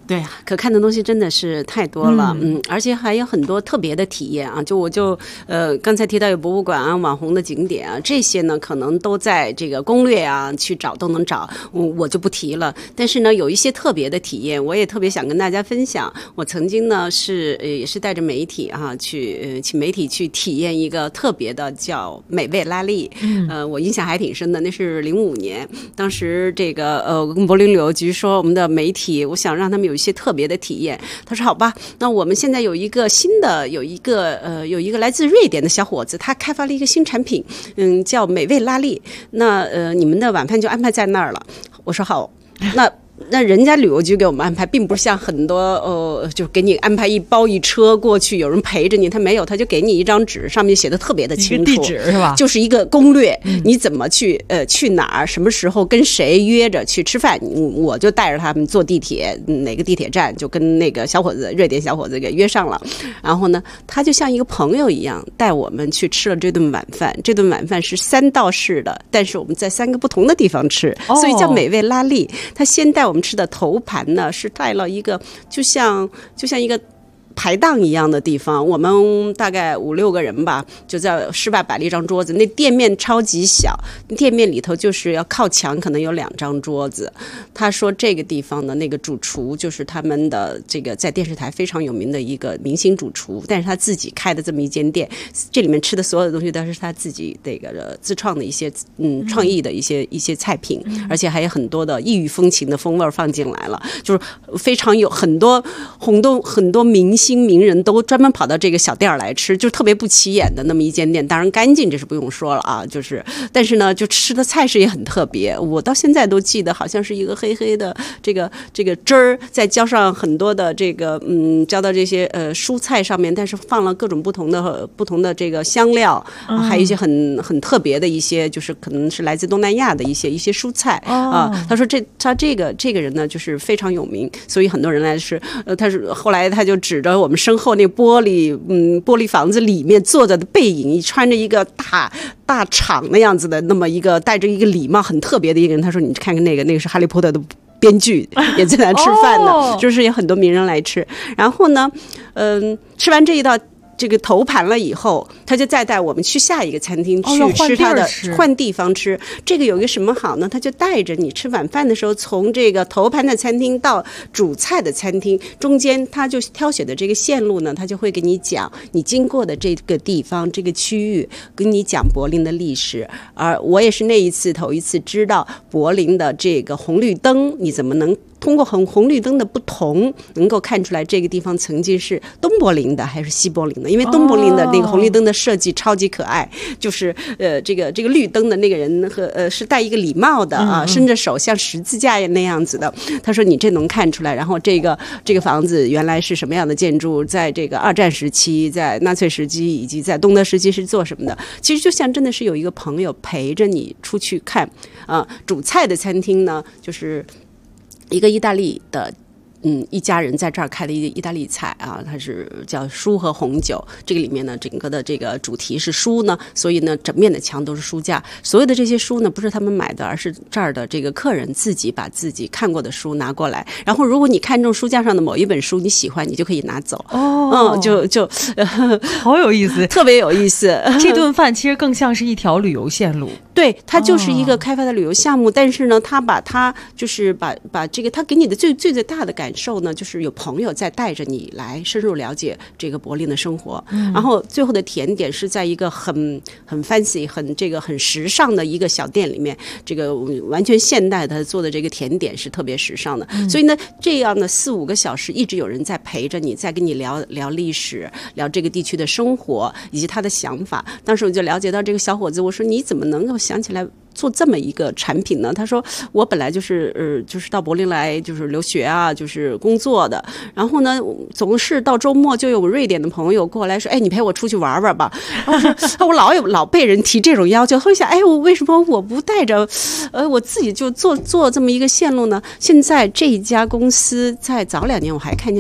对，可看的东西真的是太多了，而且还有很多特别的体验啊。刚才提到有博物馆啊、网红的景点啊，这些呢可能都在这个攻略啊去找都能找，我就不提了。但是呢，有一些特别的体验，我也特别想跟大家分享。我曾经呢也是带着媒体请媒体去体验一个特别的叫美味拉力，我印象还挺深的。那是05年，当时这个跟柏林旅游局说我们的媒体，我想让他们有一些特别的体验。他说好吧，那我们现在有一个来自瑞典的小伙子，他开发了一个新产品，叫美味拉力。那你们的晚饭就安排在那儿了。我说好，那人家旅游局给我们安排，并不是像很多就给你安排一包一车过去，有人陪着你，他没有，他就给你一张纸，上面写的特别的清楚， 一个地址是吧？ 就是一个攻略，你怎么去哪儿，什么时候跟谁约着去吃饭，我就带着他们坐地铁，哪个地铁站就跟那个瑞典小伙子给约上了，然后呢，他就像一个朋友一样带我们去吃了这顿晚饭。这顿晚饭是3道式的，但是我们在3个不同的地方吃，所以叫美味拉力。他先带我们吃的头盘呢，是带了一个就像一个排档一样的地方，我们大概5-6个人吧，就在室外摆了一张桌子，那店面超级小，店面里头就是要靠墙，可能有2张桌子。他说这个地方的那个主厨就是他们的这个在电视台非常有名的一个明星主厨，但是他自己开的这么一间店，这里面吃的所有的东西都是他自己这个自创的一些创意的一些菜品，而且还有很多的异域风情的风味放进来了，就是非常有很多明星名人都专门跑到这个小店来吃，就特别不起眼的那么一间店。当然干净这是不用说了啊，但是呢，就吃的菜式也很特别。我到现在都记得，好像是一个黑黑的这个汁儿，再浇上很多的这个浇到这些蔬菜上面，但是放了各种不同的这个香料，还有一些很特别的一些，就是可能是来自东南亚的一些蔬菜啊。他说他这个人呢，就是非常有名，所以很多人来吃。后来他就指着我们身后那玻璃房子里面坐着的背影，穿着一个大氅的样子的那么一个戴着一个礼帽很特别的一个人，他说你看看那个是哈利波特的编剧也在那吃饭呢，就是有很多名人来吃。然后呢吃完这一道这个头盘了以后，他就再带我们去下一个餐厅去吃他的换地方吃。这个有一个什么好呢？他就带着你吃晚饭的时候，从这个头盘的餐厅到主菜的餐厅中间，他就挑选的这个线路呢，他就会给你讲你经过的这个地方这个区域，跟你讲柏林的历史。而我也是那一次头一次知道柏林的这个红绿灯，你怎么能通过红绿灯的不同，能够看出来这个地方曾经是东柏林的还是西柏林的。因为东柏林的那个红绿灯的设计超级可爱，就是这个绿灯的那个人是戴一个礼帽的啊，伸着手像十字架那样子的。他说你这能看出来，然后这个房子原来是什么样的建筑，在这个2战时期，在纳粹时期以及在东德时期是做什么的。其实就像真的是有一个朋友陪着你出去看啊。主菜的餐厅呢，就是一个意大利的一家人在这儿开的意大利菜啊，它是叫书和红酒。这个里面呢，整个的这个主题是书呢，所以呢，整面的墙都是书架。所有的这些书呢，不是他们买的，而是这儿的这个客人自己把自己看过的书拿过来。然后，如果你看中书架上的某一本书你喜欢，你就可以拿走。 好有意思， 特别有意思。 这顿饭其实更像是一条旅游线路。 对，它就是一个开发的旅游项目，但是呢，他把这个他给你的最大的感受呢，就是有朋友在带着你来深入了解这个柏林的生活。然后最后的甜点是在一个很 fancy 很时尚的一个小店里面，这个完全现代的做的这个甜点是特别时尚的。所以呢，这样的4-5个小时一直有人在陪着你，在跟你聊历史，聊这个地区的生活以及他的想法。当时我就了解到这个小伙子，我说你怎么能够想起来做这么一个产品呢？他说我本来就是到柏林来就是留学啊，就是工作的。然后呢，总是到周末就有瑞典的朋友过来说，哎，你陪我出去玩玩吧。然后说我老被人提这种要求，会想，哎，我为什么我不带着我自己就做这么一个线路呢？现在这一家公司在早2年我还看见叫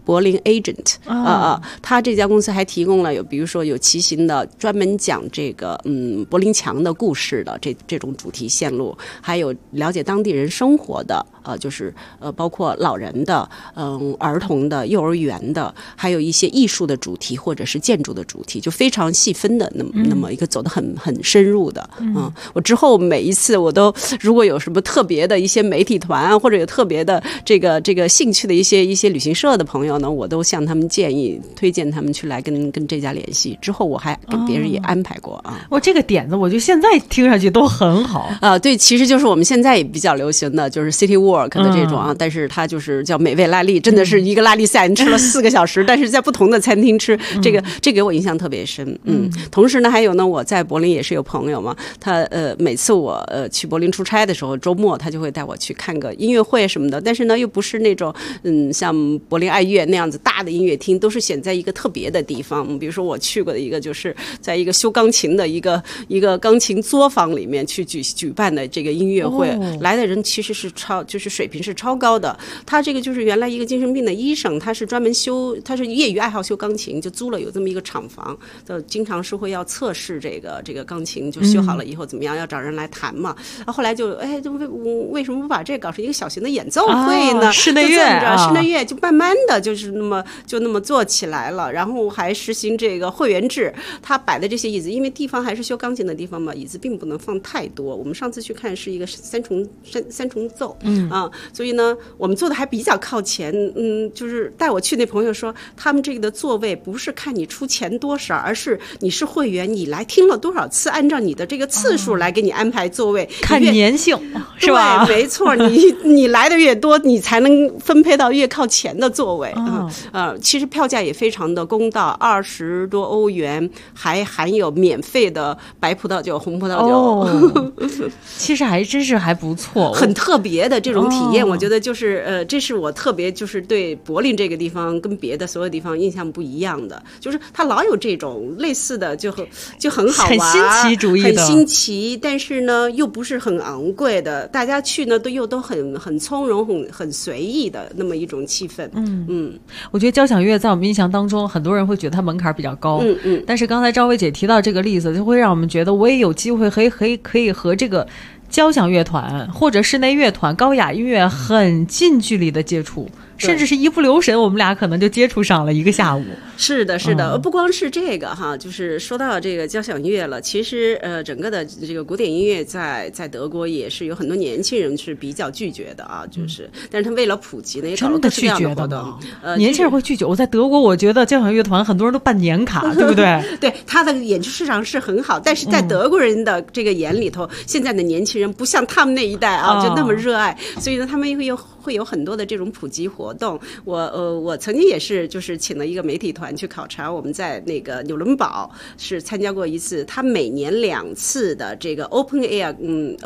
柏林 Agent 他这家公司还提供了比如说有骑行的专门讲这个柏林墙的故事的这种主题线路，还有了解当地人生活的就是包括老人的儿童的幼儿园的，还有一些艺术的主题或者是建筑的主题，就非常细分的那么一个走得很深入的。我之后每一次我都如果有什么特别的一些媒体团或者有特别的这个兴趣的一些旅行社的朋友呢，我都向他们建议推荐他们去来跟这家联系。之后我还跟别人也安排过这个点子我觉得现在听上去都很好对，其实就是我们现在也比较流行的就是 City Walk 的这种但是它就是叫美味拉力，真的是一个拉力赛，你吃了4个小时但是在不同的餐厅吃，这给我印象特别深。同时呢还有呢，我在柏林也是有朋友嘛，他每次我去柏林出差的时候，周末他就会带我去看个音乐会什么的，但是呢又不是那种像柏林爱乐那样子大的音乐厅，都是选在一个特别的地方。比如说我去过的一个就是在一个修钢琴的一个钢琴作坊里面去举办的这个音乐会，来的人其实是就是水平是超高的。他这个就是原来一个精神病的医生，他是专门他是业余爱好修钢琴，就租了有这么一个厂房，就经常是会要测试这个钢琴，就修好了以后怎么样，要找人来弹嘛。后来就为什么不把这搞成一个小型的演奏会呢？ 室内乐就慢慢的就是那么做起来了。然后还实行这个会员制，他摆的这些椅子，因为地方还是修钢琴的地方嘛，椅子并不能放太多。我们上次去看是一个三重奏，所以呢我们坐的还比较靠前。就是带我去那朋友说，他们这个的座位不是看你出钱多少，而是你是会员，你来听了多少次，按照你的这个次数来给你安排座位， 看年性是吧？ 对，没错，你来的越多，你才能分配到越靠前的座位。其实票价也非常的公道，20多欧元，还含有免费的白葡萄酒、红葡萄酒。 其实还真是还不错， 很特别的这种体验。我觉得就是这是我特别就是对柏林这个地方跟别的所有地方印象不一样的，就是它老有这种类似的就很好玩， 很新奇主义的， 很新奇，但是呢又不是很昂贵的，大家去呢都很从容很随意的那么一种气氛。 我觉得交响乐在我们印象当中很多人会觉得它门槛比较高，但是刚才赵薇姐提到这个例子，就会让我们觉得我也有机会可以和这个交响乐团或者室内乐团、高雅音乐很近距离的接触，甚至是一不留神我们俩可能就接触上了一个下午。 是的不光是这个就是说到这个交响乐了，其实整个的这个古典音乐在德国也是有很多年轻人是比较拒绝的就是但是他为了普及呢也搞了各式各样的活动。 年轻人会拒绝？我在德国我觉得交响乐团很多人都办年卡对不对？ 对，他的演出市场是很好，但是在德国人的这个眼里头，现在的年轻人不像他们那一代就那么热爱，所以呢他们会有很多的这种普及活动。我曾经也是就是请了一个媒体团去考察，我们在那个纽伦堡是参加过一次，他每年2次的这个 open air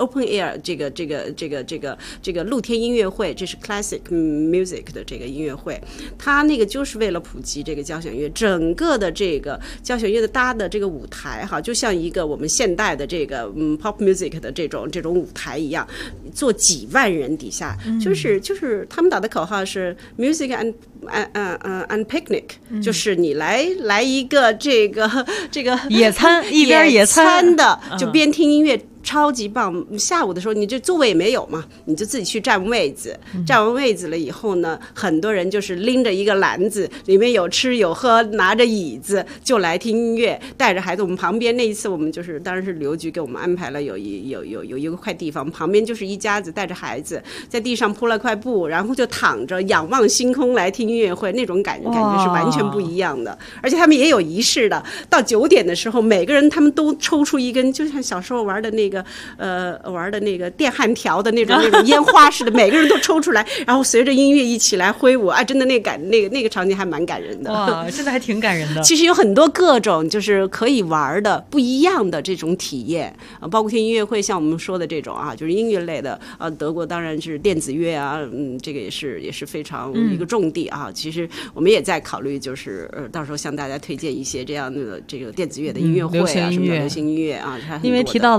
这个露天音乐会，这是 classic music 的这个音乐会，他那个就是为了普及这个交响乐，整个的这个交响乐的搭的这个舞台就像一个我们现代的这个pop music 的这种舞台一样，坐几万人底下，就是他们打的口号是 music and picnic，就是你来一个这个野餐，一边野餐的就边听音乐。超级棒！下午的时候你这座位也没有嘛，你就自己去占位子，占完位子了以后呢，很多人就是拎着一个篮子，里面有吃有喝，拿着椅子就来听音乐，带着孩子。我们旁边那一次我们就是当然是旅游局给我们安排了有一个块地方，旁边就是一家子带着孩子在地上铺了块布，然后就躺着仰望星空来听音乐会，那种感觉是完全不一样的。而且他们也有仪式的，到9点的时候每个人他们都抽出一根，就像小时候玩的那个电焊条的那种烟花似的，每个人都抽出来，然后随着音乐一起来挥舞真的那个场景还蛮感人的。 哇，真的还挺感人的。 其实有很多各种就是可以玩的不一样的这种体验包括听音乐会，像我们说的这种就是音乐类的德国当然是电子乐这个也是非常一个重地其实我们也在考虑，就是到时候向大家推荐一些这样的这个电子乐的音乐会什么的流行音乐因为提到了这个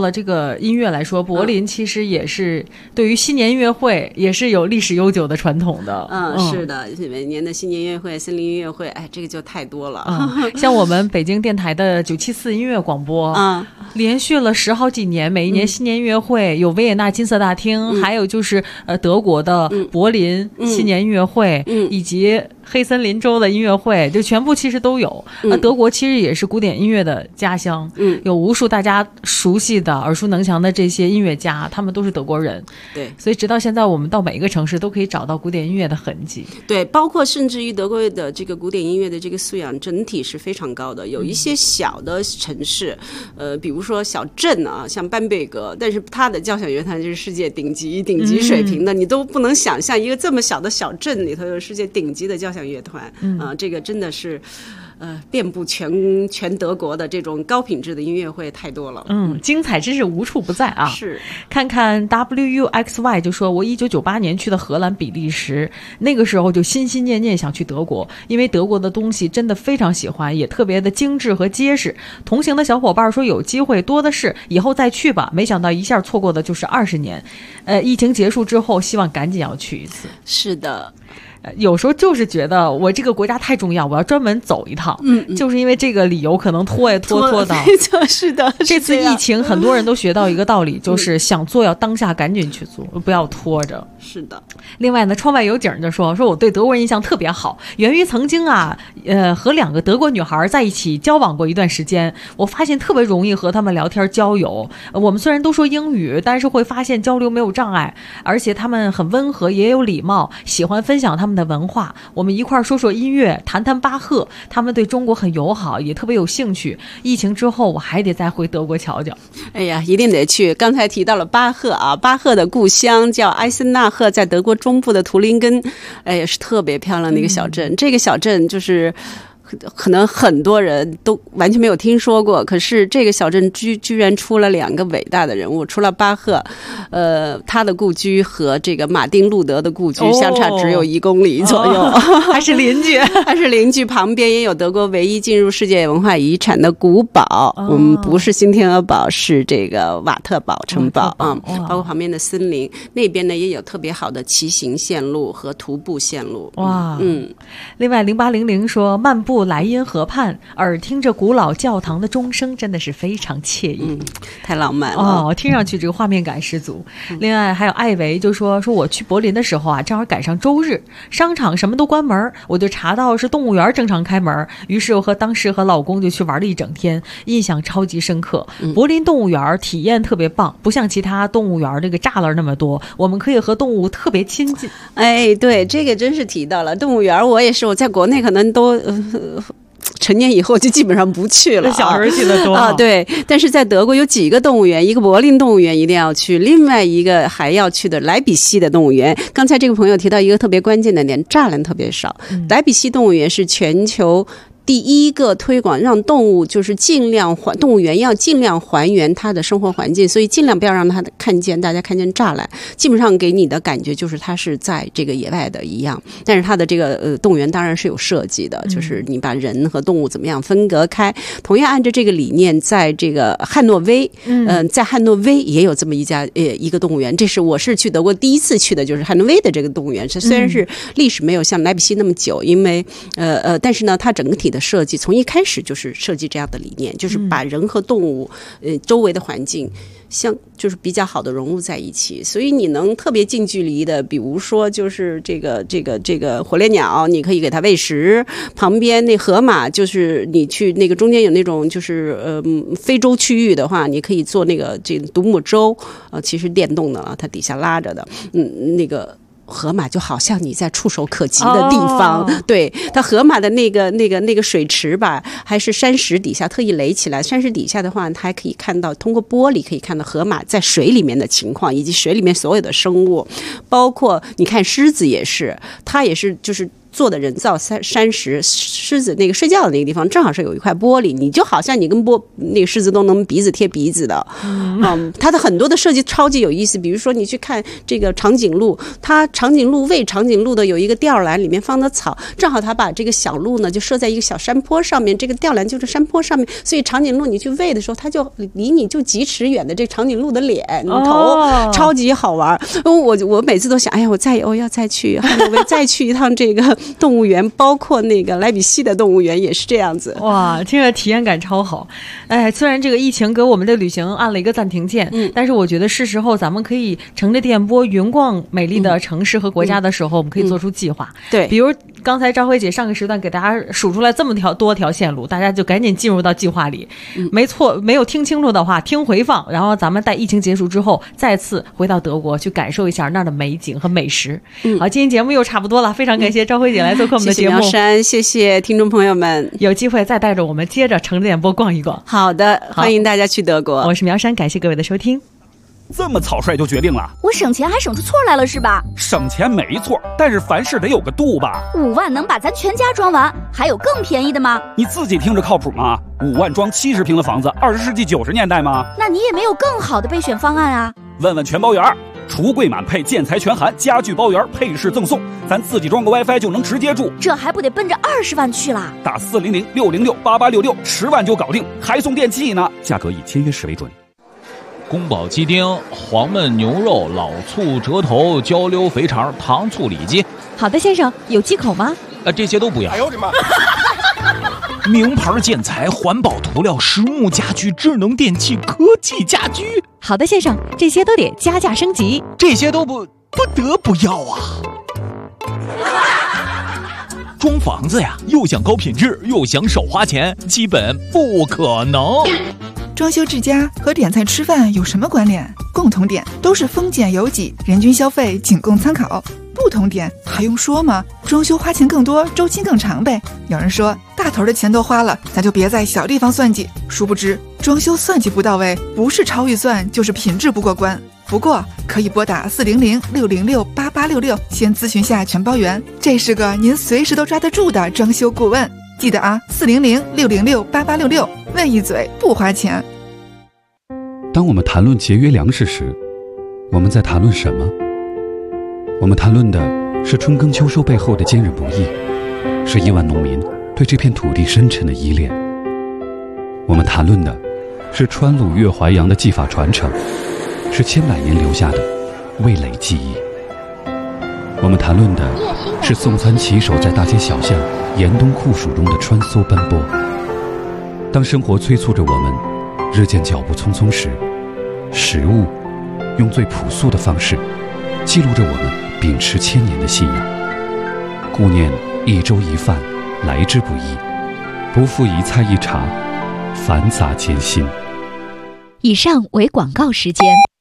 的音乐来说，柏林其实也是对于新年音乐会也是有历史悠久的传统的。 是的，每年的新年音乐会、森林音乐会，哎，这个就太多了。 像我们北京电台的974音乐广播，连续了10好几年，每一年新年音乐会有维也纳金色大厅，还有就是德国的柏林新年音乐会，以及黑森林州的音乐会，就全部其实都有。德国其实也是古典音乐的家乡，有无数大家熟悉的、耳熟能详的这些音乐家，他们都是德国人。 对， 所以直到现在，我们到每一个城市都可以找到古典音乐的痕迹。 对，包括甚至于德国的这个古典音乐的这个素养整体是非常高的。有一些小的城市，比如说小镇啊，像班贝格，但是它的交响乐团就是世界顶级水平的，你都不能想象一个这么小的小镇里头有世界顶级的交响乐团。这个真的是遍布全德国的这种高品质的音乐会太多了。 精彩真是无处不在啊！ 是， 看看 WUXY 就说，我1998年去的荷兰、比利时，那个时候就心心念念想去德国，因为德国的东西真的非常喜欢，也特别的精致和结实。同行的小伙伴说有机会多的是，以后再去吧。没想到一下错过的就是20年。疫情结束之后，希望赶紧要去一次。 是的。 有时候就是觉得我这个国家太重要，我要专门走一趟。就是因为这个理由可能拖到。 是的， 这次疫情很多人都学到一个道理，就是想做要当下赶紧去做，不要拖着。 是的。 另外呢，窗外有景就说我对德国人印象特别好，源于曾经和2个德国女孩在一起交往过一段时间，我发现特别容易和他们聊天交友。我们虽然都说英语，但是会发现交流没有障碍，而且他们很温和，也有礼貌，喜欢分享他们的文化。我们一块说说音乐，谈谈巴赫，他们对中国很友好，也特别有兴趣。疫情之后我还得再回德国瞧瞧。 哎呀，一定得去。刚才提到了巴赫啊，巴赫的故乡叫埃森纳赫，在德国中部的图林根，也是特别漂亮的一个小镇。这个小镇就是可能很多人都完全没有听说过，可是这个小镇居然出了2个伟大的人物，除了巴赫，他的故居和这个马丁路德的故居相差只有1公里左右， 还是邻居， 还是邻居。旁边也有德国唯一进入世界文化遗产的古堡，我们不是新天鹅堡，是这个瓦特堡城堡啊，包括旁边的森林，那边呢也有特别好的骑行线路和徒步线路。 哇，另外0800说，漫步莱茵河畔，耳听着古老教堂的钟声，真的是非常惬意。 太浪漫了听上去这个画面感十足。另外还有艾维就说我去柏林的时候啊，正好赶上周日，商场什么都关门，我就查到是动物园正常开门，于是我当时和老公就去玩了一整天，印象超级深刻。柏林动物园体验特别棒，不像其他动物园这个栅栏那么多，我们可以和动物特别亲近。 哎，对，这个真是提到了动物园，我也是，我在国内可能都成年以后就基本上不去了， 小时候去的多啊。对，但是在德国有几个动物园，一个柏林动物园一定要去，另外一个还要去的莱比锡的动物园。刚才这个朋友提到一个特别关键的点，栅栏特别少。莱比锡动物园是全球第一个推广让动物就是动物园要尽量还原它的生活环境，所以尽量不要让它大家看见栅栏，基本上给你的感觉就是它是在这个野外的一样。但是它的这个动物园当然是有设计的，就是你把人和动物怎么样分隔开。同样按照这个理念，在这个汉诺威，在汉诺威也有这么一个动物园。我是去德国第一次去的就是汉诺威的这个动物园，虽然是历史没有像莱比锡那么久，因为但是呢，它整体的设计从一开始就是设计这样的理念，就是把人和动物周围的环境就是比较好的融入在一起，所以你能特别近距离的，比如说就是这个火烈鸟，你可以给它喂食，旁边那河马，就是你去那个中间有那种就是非洲区域的话，你可以做这个独木舟，其实电动的了，它底下拉着的，那个河马就好像你在触手可及的地方，对，它河马的那个水池吧，还是山石底下特意垒起来，山石底下的话，它还可以看到通过玻璃可以看到河马在水里面的情况，以及水里面所有的生物，包括你看狮子也是，它也是就是做的人造山石，狮子那个睡觉的那个地方正好是有一块玻璃，你就好像你跟那个狮子都能鼻子贴鼻子的。它的很多的设计超级有意思，比如说你去看这个长颈鹿，它长颈鹿喂长颈鹿的有一个吊篮，里面放的草，正好它把这个小鹿呢就设在一个小山坡上面，这个吊篮就是山坡上面，所以长颈鹿你去喂的时候，它就离你就几尺远的这长颈鹿的脸头，超级好玩。我每次都想，哎呀，我要再去汉诺威，再去一趟这个动物园，包括那个莱比锡的动物园也是这样子。 哇，这个体验感超好。哎，虽然这个疫情给我们的旅行按了一个暂停键，但是我觉得是时候咱们可以乘着电波云逛美丽的城市和国家的时候，我们可以做出计划。 对， 比如刚才张辉姐上个时段给大家数出来这么多条线路，大家就赶紧进入到计划里。没错，没有听清楚的话，听回放，然后咱们待疫情结束之后，再次回到德国去感受一下那儿的美景和美食。好，今天节目又差不多了，非常感谢张辉姐来做客我们的节目。 谢谢苗山，谢谢听众朋友们， 有机会再带着我们接着乘着电波逛一逛。 好的，欢迎大家去德国。 我是苗山，感谢各位的收听。 这么草率就决定了？ 我省钱还省出错来了是吧？ 省钱没错，但是凡事得有个度吧。 5万能把咱全家装完，还有更便宜的吗？ 你自己听着靠谱吗？5万装70平的房子，20世纪90年代吗？ 那你也没有更好的备选方案啊？ 问问全包圆，橱柜满配，建材全含，家具包圆，配饰赠送，咱自己装个 WiFi 就能直接住。 这还不得奔着20万去啦？ 打400-606-8866，10万就搞定，还送电器呢。价格以签约时为准。 宫保鸡丁、黄焖牛肉、老醋、折头、焦溜肥肠、糖醋里脊。 好的，先生，有忌口吗？ 这些都不要。 哎呦我的妈！ 名牌建材、环保涂料、实木家具、智能电器、科技家居。 好的，先生，这些都得加价升级。 这些都不得不要啊！装房子呀，又想高品质，又想少花钱，基本不可能。 装修治家和点菜吃饭有什么关联？共同点都是丰俭由己，人均消费仅供参考。不同点还用说吗？装修花钱更多，周期更长呗。有人说大头的钱都花了，咱就别在小地方算计。殊不知装修算计不到位，不是超预算就是品质不过关。不过可以拨打400-606-8866，先咨询下全包圆，这是个您随时都抓得住的装修顾问。记得啊，400-606-8866，问一嘴不花钱。 当我们谈论节约粮食时，我们在谈论什么？我们谈论的是春耕秋收背后的坚韧不易，是亿万农民对这片土地深沉的依恋。我们谈论的是川鲁粤淮扬的技法传承，是千百年留下的味蕾记忆。我们谈论的是送餐骑手在大街小巷严冬酷暑中的穿梭奔波。当生活催促着我们日渐脚步匆匆时，食物用最朴素的方式记录着我们秉持1000年的信仰。顾念一粥一饭来之不易，不负一菜一茶繁杂艰辛。 以上为广告时间。